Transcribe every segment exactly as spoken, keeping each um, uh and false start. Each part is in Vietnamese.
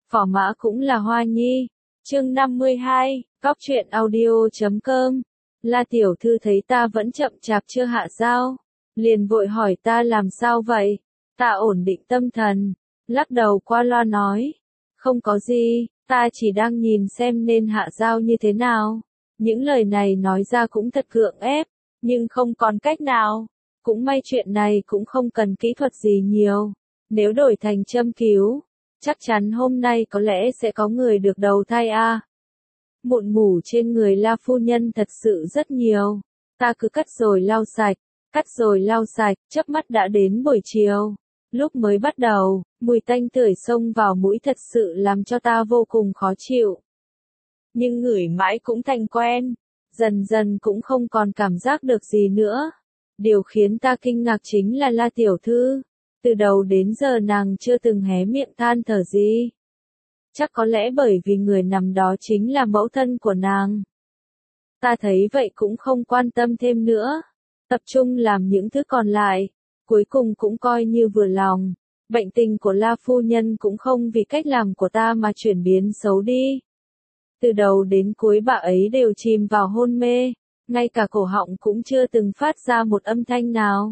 Phỏ mã cũng là hoa nhi. Chương năm mươi hai, Cóc truyện audio chấm com. La tiểu thư thấy ta vẫn chậm chạp chưa hạ dao, liền vội hỏi ta làm sao vậy. Ta ổn định tâm thần, lắc đầu qua loa nói, không có gì, ta chỉ đang nhìn xem nên hạ dao như thế nào. Những lời này nói ra cũng thật gượng ép, nhưng không còn cách nào. Cũng may chuyện này cũng không cần kỹ thuật gì nhiều. Nếu đổi thành châm cứu, chắc chắn hôm nay có lẽ sẽ có người được đầu thai a. À. Mụn mủ trên người La phu nhân thật sự rất nhiều. Ta cứ cắt rồi lau sạch, cắt rồi lau sạch, chớp mắt đã đến buổi chiều. Lúc mới bắt đầu, mùi tanh tưởi xông vào mũi thật sự làm cho ta vô cùng khó chịu. Nhưng ngửi mãi cũng thành quen, dần dần cũng không còn cảm giác được gì nữa. Điều khiến ta kinh ngạc chính là La tiểu thư. Từ đầu đến giờ nàng chưa từng hé miệng than thở gì. Chắc có lẽ bởi vì người nằm đó chính là mẫu thân của nàng. Ta thấy vậy cũng không quan tâm thêm nữa. Tập trung làm những thứ còn lại. Cuối cùng cũng coi như vừa lòng. Bệnh tình của La phu nhân cũng không vì cách làm của ta mà chuyển biến xấu đi. Từ đầu đến cuối bà ấy đều chìm vào hôn mê. Ngay cả cổ họng cũng chưa từng phát ra một âm thanh nào.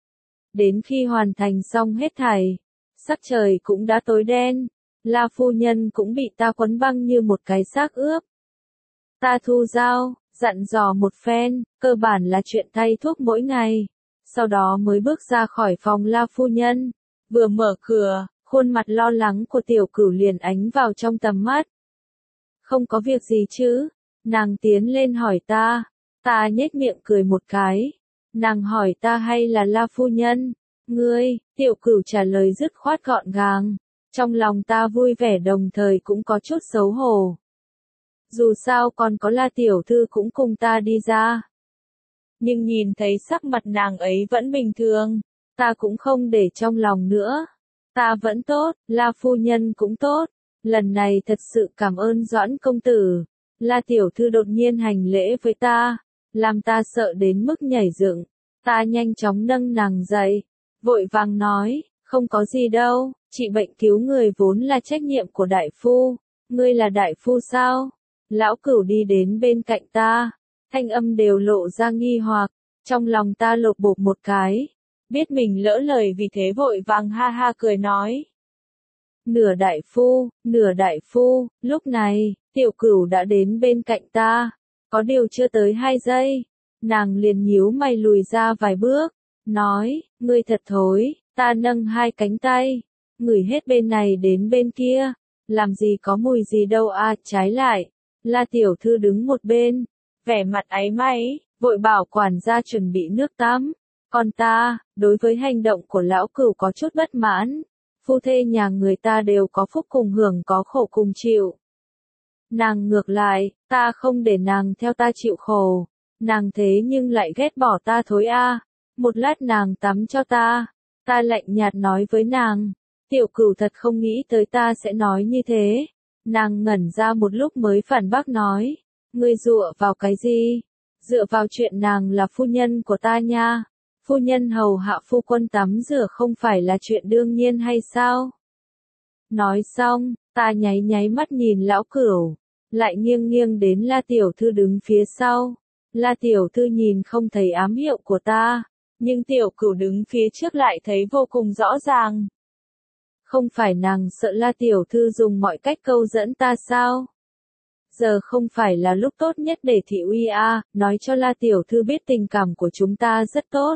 Đến khi hoàn thành xong hết thảy, sắc trời cũng đã tối đen, La phu nhân cũng bị ta quấn băng như một cái xác ướp. Ta thu dao, dặn dò một phen, cơ bản là chuyện thay thuốc mỗi ngày, sau đó mới bước ra khỏi phòng La phu nhân. Vừa mở cửa, khuôn mặt lo lắng của tiểu cửu liền ánh vào trong tầm mắt. Không có việc gì chứ? Nàng tiến lên hỏi ta, ta nhếch miệng cười một cái. Nàng hỏi ta hay là La phu nhân? Ngươi, tiểu cửu trả lời dứt khoát gọn gàng. Trong lòng ta vui vẻ đồng thời cũng có chút xấu hổ. Dù sao còn có La tiểu thư cũng cùng ta đi ra. Nhưng nhìn thấy sắc mặt nàng ấy vẫn bình thường, ta cũng không để trong lòng nữa. Ta vẫn tốt, La phu nhân cũng tốt. Lần này thật sự cảm ơn Doãn công tử. La tiểu thư đột nhiên hành lễ với ta, làm ta sợ đến mức nhảy dựng. Ta nhanh chóng nâng nàng dậy, vội vàng nói, không có gì đâu, trị bệnh cứu người vốn là trách nhiệm của đại phu. Ngươi là đại phu sao? Lão Cửu đi đến bên cạnh ta, thanh âm đều lộ ra nghi hoặc. Trong lòng ta lột bột một cái, biết mình lỡ lời vì thế vội vàng ha ha cười nói. Nửa đại phu, nửa đại phu. Lúc này, tiểu Cửu đã đến bên cạnh ta, có điều chưa tới hai giây. Nàng liền nhíu mày lùi ra vài bước, nói, ngươi thật thối. Ta nâng hai cánh tay, ngửi hết bên này đến bên kia, làm gì có mùi gì đâu à. Trái lại, La tiểu thư đứng một bên, vẻ mặt áy náy, vội bảo quản gia chuẩn bị nước tắm. Còn ta, đối với hành động của lão Cửu có chút bất mãn. Phu thê nhà người ta đều có phúc cùng hưởng, có khổ cùng chịu. Nàng ngược lại, ta không để nàng theo ta chịu khổ. Nàng thế nhưng lại ghét bỏ ta thối a. À. Một lát nàng tắm cho ta. Ta lạnh nhạt nói với nàng. Tiểu Cửu thật không nghĩ tới ta sẽ nói như thế. Nàng ngẩn ra một lúc mới phản bác nói. Ngươi dựa vào cái gì? Dựa vào chuyện nàng là phu nhân của ta nha. Phu nhân hầu hạ phu quân tắm rửa không phải là chuyện đương nhiên hay sao? Nói xong, ta nháy nháy mắt nhìn lão Cửu, lại nghiêng nghiêng đến La tiểu thư đứng phía sau. La tiểu thư nhìn không thấy ám hiệu của ta, nhưng tiểu Cửu đứng phía trước lại thấy vô cùng rõ ràng. Không phải nàng sợ La tiểu thư dùng mọi cách câu dẫn ta sao? Giờ không phải là lúc tốt nhất để thị uy a, nói cho La tiểu thư biết tình cảm của chúng ta rất tốt.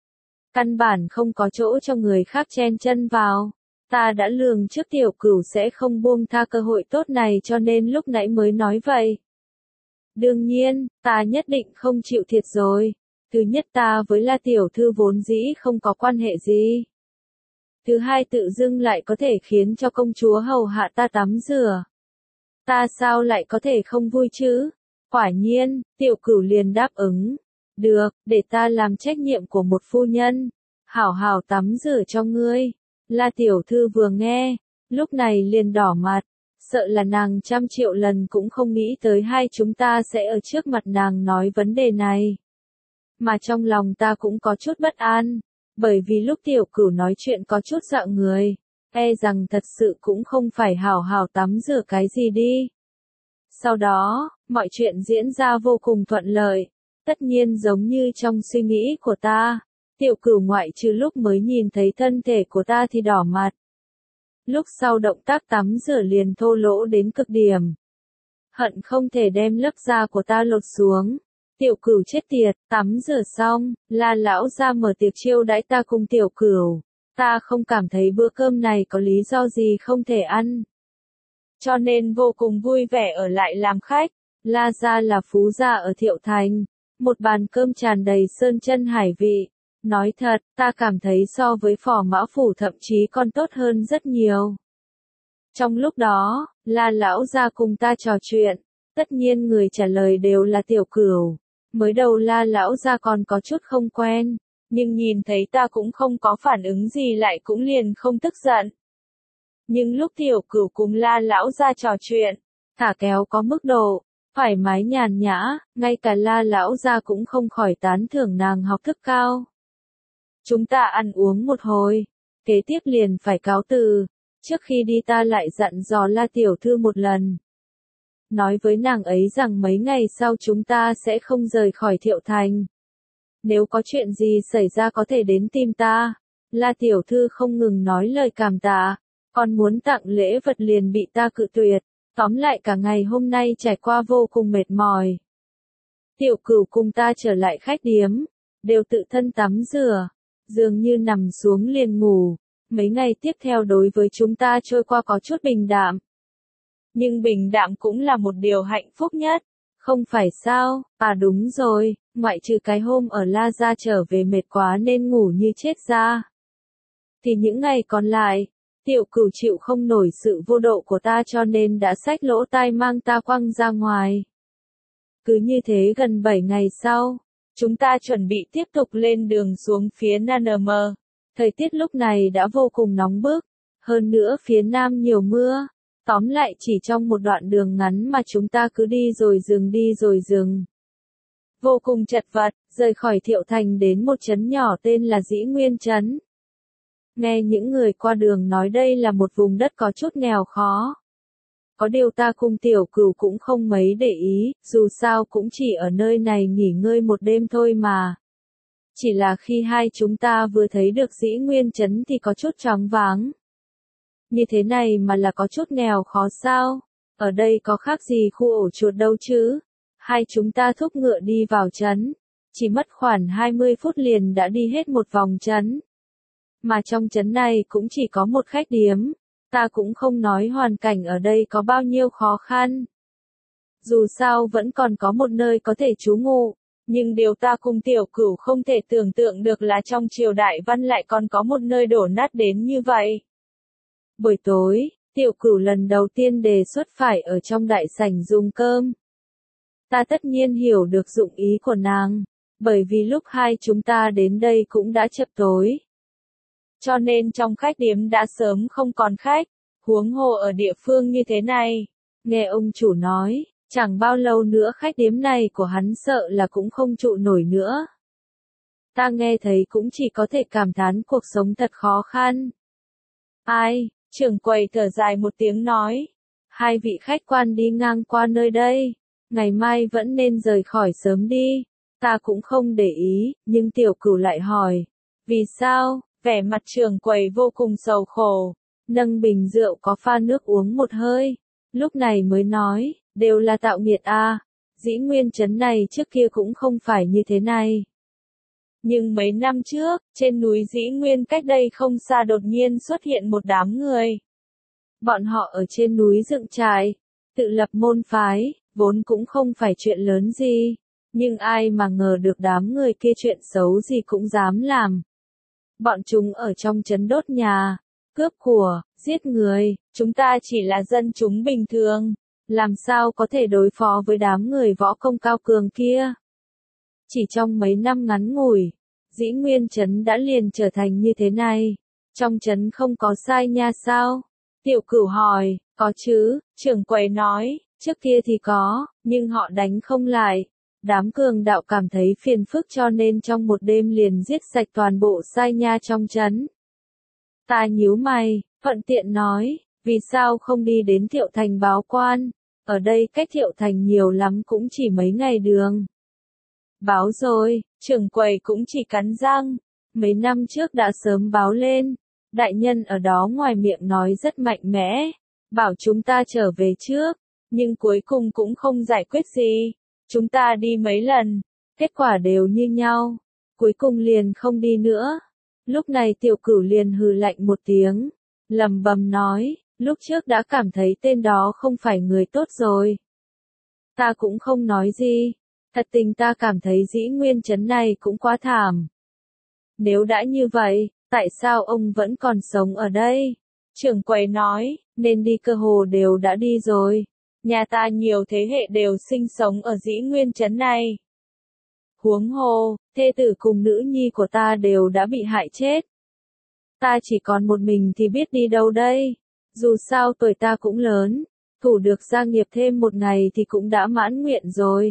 Căn bản không có chỗ cho người khác chen chân vào. Ta đã lường trước tiểu Cửu sẽ không buông tha cơ hội tốt này cho nên lúc nãy mới nói vậy. Đương nhiên, ta nhất định không chịu thiệt rồi. Thứ nhất, ta với La tiểu thư vốn dĩ không có quan hệ gì. Thứ hai, tự dưng lại có thể khiến cho công chúa hầu hạ ta tắm rửa. Ta sao lại có thể không vui chứ? Quả nhiên, tiểu Cửu liền đáp ứng. Được, để ta làm trách nhiệm của một phu nhân. Hảo hảo tắm rửa cho ngươi. La tiểu thư vừa nghe, lúc này liền đỏ mặt. Sợ là nàng trăm triệu lần cũng không nghĩ tới hai chúng ta sẽ ở trước mặt nàng nói vấn đề này. Mà trong lòng ta cũng có chút bất an. Bởi vì lúc tiểu Cửu nói chuyện có chút sợ người. e rằng thật sự cũng không phải hào hào tắm rửa cái gì đi. Sau đó, mọi chuyện diễn ra vô cùng thuận lợi, tất nhiên giống như trong suy nghĩ của ta. Tiểu Cửu ngoại trừ lúc mới nhìn thấy thân thể của ta thì đỏ mặt. Lúc sau động tác tắm rửa liền thô lỗ đến cực điểm. Hận không thể đem lớp da của ta lột xuống. Tiểu Cửu chết tiệt, tắm rửa xong, La lão ra mở tiệc chiêu đãi ta cùng Tiểu Cửu. Ta không cảm thấy bữa cơm này có lý do gì không thể ăn. Cho nên vô cùng vui vẻ ở lại làm khách. La gia là phú gia ở Thiệu Thành. Một bàn cơm tràn đầy sơn chân hải vị. Nói thật, ta cảm thấy so với Phò Mã Phủ thậm chí còn tốt hơn rất nhiều. Trong lúc đó, La lão ra cùng ta trò chuyện, tất nhiên người trả lời đều là Tiểu Cửu. Mới đầu La lão ra còn có chút không quen, nhưng nhìn thấy ta cũng không có phản ứng gì lại cũng liền không tức giận. Nhưng lúc Tiểu Cửu cùng La lão ra trò chuyện, thả kéo có mức độ, thoải mái nhàn nhã, ngay cả La lão ra cũng không khỏi tán thưởng nàng học thức cao. Chúng ta ăn uống một hồi, kế tiếp liền phải cáo từ, trước khi đi ta lại dặn dò La tiểu thư một lần. Nói với nàng ấy rằng mấy ngày sau chúng ta sẽ không rời khỏi Thiệu Thành. Nếu có chuyện gì xảy ra có thể đến tìm ta. La tiểu thư không ngừng nói lời cảm tạ, còn muốn tặng lễ vật liền bị ta cự tuyệt. Tóm lại cả ngày hôm nay trải qua vô cùng mệt mỏi. Tiểu Cửu cùng ta trở lại khách điếm, đều tự thân tắm rửa, dường như nằm xuống liền ngủ. Mấy ngày tiếp theo đối với chúng ta trôi qua có chút bình đạm. Nhưng bình đạm cũng là một điều hạnh phúc nhất, không phải sao? À đúng rồi, ngoại trừ cái hôm ở La Gia trở về mệt quá nên ngủ như chết ra. Thì những ngày còn lại, Tiểu Cửu chịu không nổi sự vô độ của ta cho nên đã xách lỗ tai mang ta quăng ra ngoài. Cứ như thế gần bảy ngày sau, chúng ta chuẩn bị tiếp tục lên đường xuống phía Nam. Thời tiết lúc này đã vô cùng nóng bức, hơn nữa phía Nam nhiều mưa. Tóm lại chỉ trong một đoạn đường ngắn mà chúng ta cứ đi rồi dừng đi rồi dừng. Vô cùng chật vật, rời khỏi Thiệu Thành đến một trấn nhỏ tên là Dĩ Nguyên Trấn. Nghe những người qua đường nói đây là một vùng đất có chút nghèo khó. Có điều ta cùng Tiểu Cửu cũng không mấy để ý, dù sao cũng chỉ ở nơi này nghỉ ngơi một đêm thôi mà. Chỉ là khi hai chúng ta vừa thấy được Dĩ Nguyên Trấn thì có chút choáng váng. Như thế này mà là có chút nghèo khó sao? Ở đây có khác gì khu ổ chuột đâu chứ? Hai chúng ta thúc ngựa đi vào trấn. Chỉ mất khoảng hai mươi phút liền đã đi hết một vòng trấn. Mà trong trấn này cũng chỉ có một khách điếm. Ta cũng không nói hoàn cảnh ở đây có bao nhiêu khó khăn. Dù sao vẫn còn có một nơi có thể trú ngụ. Nhưng điều ta cùng Tiểu Cửu không thể tưởng tượng được là trong triều đại Văn lại còn có một nơi đổ nát đến như vậy. Buổi tối, Tiểu Cửu lần đầu tiên đề xuất phải ở trong đại sảnh dùng cơm. Ta tất nhiên hiểu được dụng ý của nàng, bởi vì lúc hai chúng ta đến đây cũng đã chập tối. Cho nên trong khách điếm đã sớm không còn khách, huống hồ ở địa phương như thế này. Nghe ông chủ nói, chẳng bao lâu nữa khách điếm này của hắn sợ là cũng không trụ nổi nữa. Ta nghe thấy cũng chỉ có thể cảm thán cuộc sống thật khó khăn. Ai? Trưởng quầy thở dài một tiếng nói. Hai vị khách quan đi ngang qua nơi đây. Ngày mai vẫn nên rời khỏi sớm đi. Ta cũng không để ý, nhưng Tiểu Cửu lại hỏi. Vì sao? Vẻ mặt trưởng quầy vô cùng sầu khổ. Nâng bình rượu có pha nước uống một hơi. Lúc này mới nói, đều là tạo nghiệt a. Dĩ Nguyên Trấn này trước kia cũng không phải như thế này. Nhưng mấy năm trước, trên núi Dĩ Nguyên cách đây không xa đột nhiên xuất hiện một đám người. Bọn họ ở trên núi dựng trại, tự lập môn phái, vốn cũng không phải chuyện lớn gì. Nhưng ai mà ngờ được đám người kia chuyện xấu gì cũng dám làm. Bọn chúng ở trong trấn đốt nhà, cướp của, giết người, chúng ta chỉ là dân chúng bình thường. Làm sao có thể đối phó với đám người võ công cao cường kia? Chỉ trong mấy năm ngắn ngủi, Dĩ Nguyên Trấn đã liền trở thành như thế này. Trong trấn không có sai nha sao? Tiểu Cửu hỏi, có chứ, trưởng quầy nói, trước kia thì có, nhưng họ đánh không lại. Đám cường đạo cảm thấy phiền phức cho nên trong một đêm liền giết sạch toàn bộ sai nha trong trấn. Ta nhíu mày, Thuận tiện nói, vì sao không đi đến Thiệu Thành báo quan, ở đây cách Thiệu Thành nhiều lắm cũng chỉ mấy ngày đường. Báo rồi, trưởng quầy cũng chỉ cắn răng, mấy năm trước đã sớm báo lên, đại nhân ở đó ngoài miệng nói rất mạnh mẽ, bảo chúng ta trở về trước, nhưng cuối cùng cũng không giải quyết gì, chúng ta đi mấy lần, kết quả đều như nhau, cuối cùng liền không đi nữa. Lúc này Tiểu Cửu liền hừ lạnh một tiếng, lầm bầm nói, lúc trước đã cảm thấy tên đó không phải người tốt rồi. Ta cũng không nói gì, thật tình ta cảm thấy Dĩ Nguyên Trấn này cũng quá thảm. Nếu đã như vậy, tại sao ông vẫn còn sống ở đây? Trưởng quầy nói, nên đi cơ hồ đều đã đi rồi. Nhà ta nhiều thế hệ đều sinh sống ở Dĩ Nguyên Trấn này. Huống hồ, thê tử cùng nữ nhi của ta đều đã bị hại chết. Ta chỉ còn một mình thì biết đi đâu đây? Dù sao tuổi ta cũng lớn, thủ được gia nghiệp thêm một ngày thì cũng đã mãn nguyện rồi.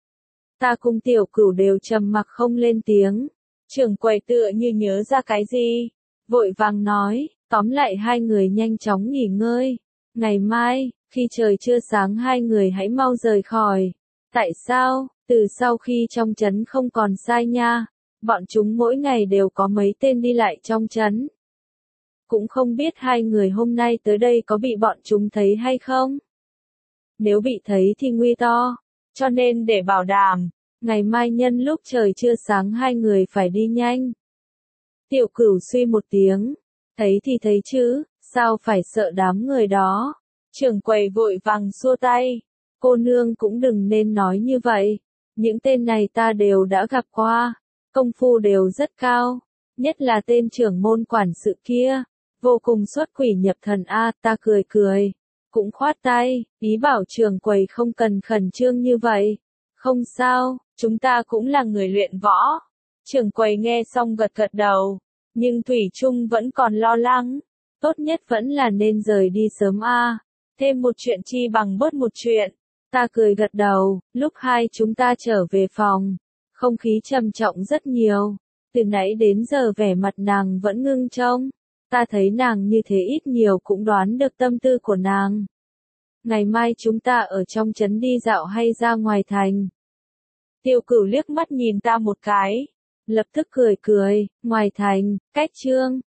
Ta cùng Tiểu Cửu đều trầm mặc không lên tiếng. Trưởng quầy tựa như nhớ ra cái gì, vội vàng nói, tóm lại hai người nhanh chóng nghỉ ngơi. Ngày mai, khi trời chưa sáng hai người hãy mau rời khỏi. Tại sao? Từ sau khi trong trấn không còn sai nha, bọn chúng mỗi ngày đều có mấy tên đi lại trong trấn. Cũng không biết hai người hôm nay tới đây có bị bọn chúng thấy hay không? Nếu bị thấy thì nguy to, cho nên để bảo đảm, ngày mai nhân lúc trời chưa sáng hai người phải đi nhanh. Tiểu Cửu suy một tiếng, thấy thì thấy chứ, sao phải sợ đám người đó? Trưởng quầy vội vàng xua tay, cô nương cũng đừng nên nói như vậy, những tên này ta đều đã gặp qua, công phu đều rất cao, nhất là tên trưởng môn quản sự kia, vô cùng xuất quỷ nhập thần a. Ta cười cười, cũng khoát tay, ý bảo trưởng quầy không cần khẩn trương như vậy. Không sao, chúng ta cũng là người luyện võ. Trưởng quầy nghe xong gật gật đầu, nhưng thủy chung vẫn còn lo lắng, tốt nhất vẫn là nên rời đi sớm a. Thêm một chuyện chi bằng bớt một chuyện. Ta cười gật đầu, lúc hai chúng ta trở về phòng, không khí trầm trọng rất nhiều, từ nãy đến giờ vẻ mặt nàng vẫn ngưng trông, ta thấy nàng như thế ít nhiều cũng đoán được tâm tư của nàng. Ngày mai chúng ta ở trong trấn đi dạo hay ra ngoài thành? Tiểu Cửu liếc mắt nhìn ta một cái, lập tức cười cười, ngoài thành, cách Trương